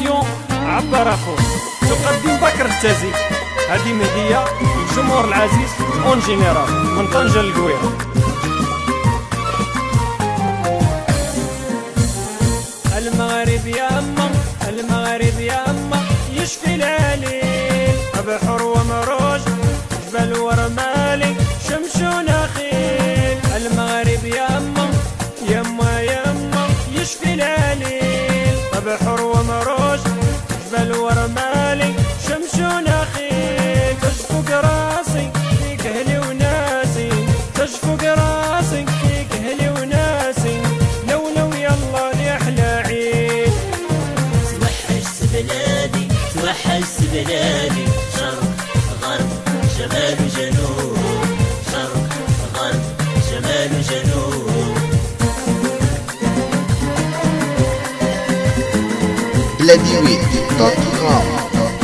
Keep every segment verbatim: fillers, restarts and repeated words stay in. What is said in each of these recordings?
راديو عبر اخوك تقدم بكر التازي. هذه مهدية للجمهور العزيز اون جينيرال من طنجة للقويرة. المغرب يا أما المغرب يا أما يشفي العليل، بحر ومروج جبل ورمالي شمس ونخيل. المغرب يا أما يما يما يشفي العليل، بحر ومروج جبل ورمالي شمس ونخيل. تشفق راسي فيك اهلي وناسي، تشفق راسي فيك اهلي وناسي. لو لو يلا ليحلى عيد. توحش بلادي توحش بلادي، شرق غرب شمال وجنوب، شرق غرب شمال وجنوب. بلاديويت دوت كوم.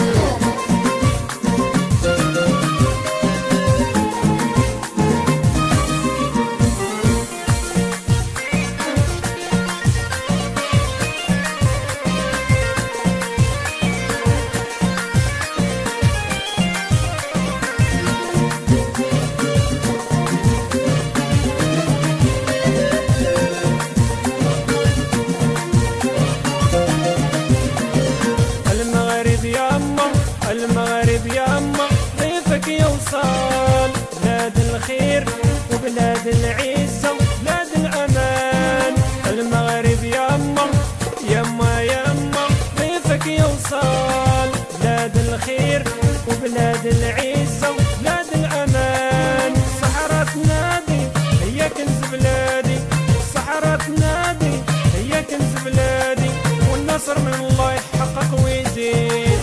المغرب يا أما ضيفك يوصل، بلاد الخير وبلاد العزة وبلاد الأمان. المغرب يا أما يما يما ضيفك يوصل، بلاد الخير وبلاد العزة وبلاد الأمان. صحراء تنادي هي كنز بلادي، صحراء تنادي هي كنز بلادي، والنصر من الله يحقق ويزيد.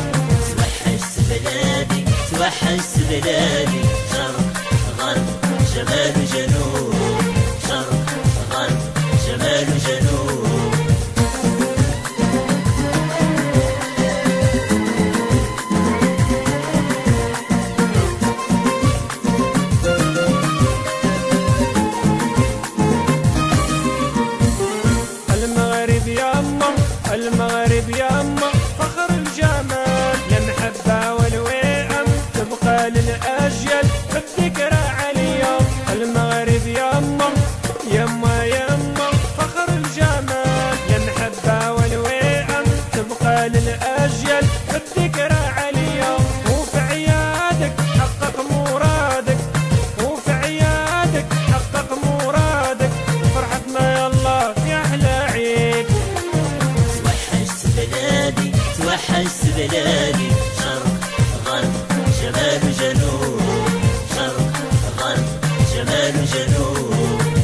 بلادي توحش بلادي، شرق غرب شمال وجنوب، شرق غرب شمال وجنوب. المغرب يا أما المغرب يا أما فخر الجمال، المحبة والوئام تبقى للأجيال بالذكرى عليا. المغرب يا أما يما يما فخر الجمال، المحبة والوئام تبقى للأجيال بالذكرى عليا. وفي عيادك حقق مرادك، وفي عيادك حقق مرادك، فرحتنا يلا يا أحلى عيد. توحش بلادي توحش بلادي، شرق غرب شمال وجنوب، شرق غرب شمال وجنوب.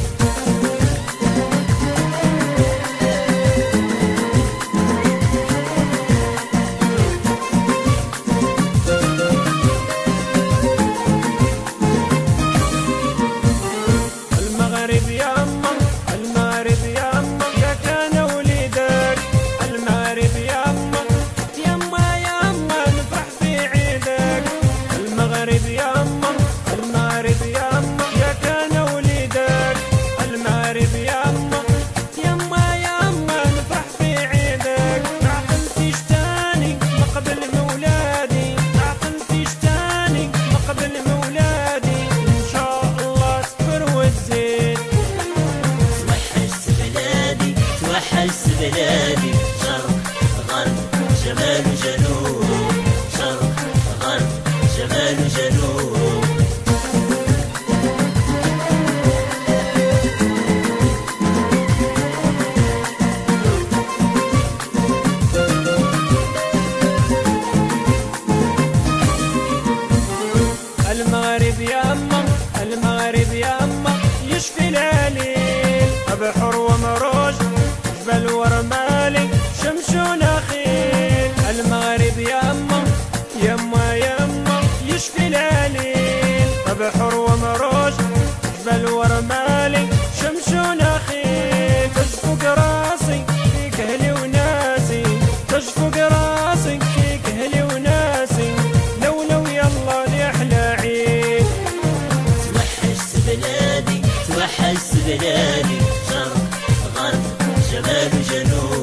المغرب يا أما المغرب يا أما يا كان وليدك. المغرب يا أما يما يما نفرح في عيدك. المغرب يا أما المغرب يا أما يا كان وليدك. المغرب يا أما يما يما نفرح في عيدك. ما عقلتيش تاني ما قبل مولادي، ما عقلتيش تاني ما قبل مولادي. إن شاء الله صبر وتزيد. توحش بلادي توحش بلادي، شرق غرب شمال وجنوب، شرق غرب شمال وجنوب. المغرب يا أما المغرب يا أما يشفي العليل، بحر ومروج جبل ورمالي شمس ونخيل. المغرب يا أما يما يما يشفي العليل، بحر ومروج جبل ورمالي شمس ونخيل. تشفق راسي فيك اهلي وناسي، تشفق راسي فيك اهلي وناسي. لو لو يلا ليحلى عيد. توحش بلادي توحش بلادي، شرق غرب شمال وجنوب.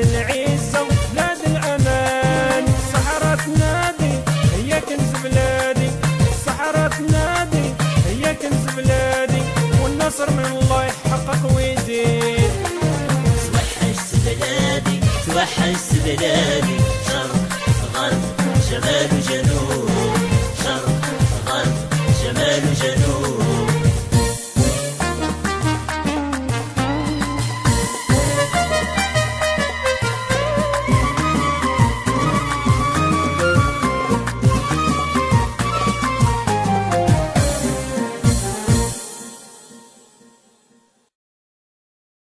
العزة بلاد الأمان. الصحراء تنادي هي كنز بلادي، الصحراء تنادي هي كنز بلادي، والنصر من الله يحقق ويزيد. توحشت بلادي توحشت بلادي، شرق غرب شمال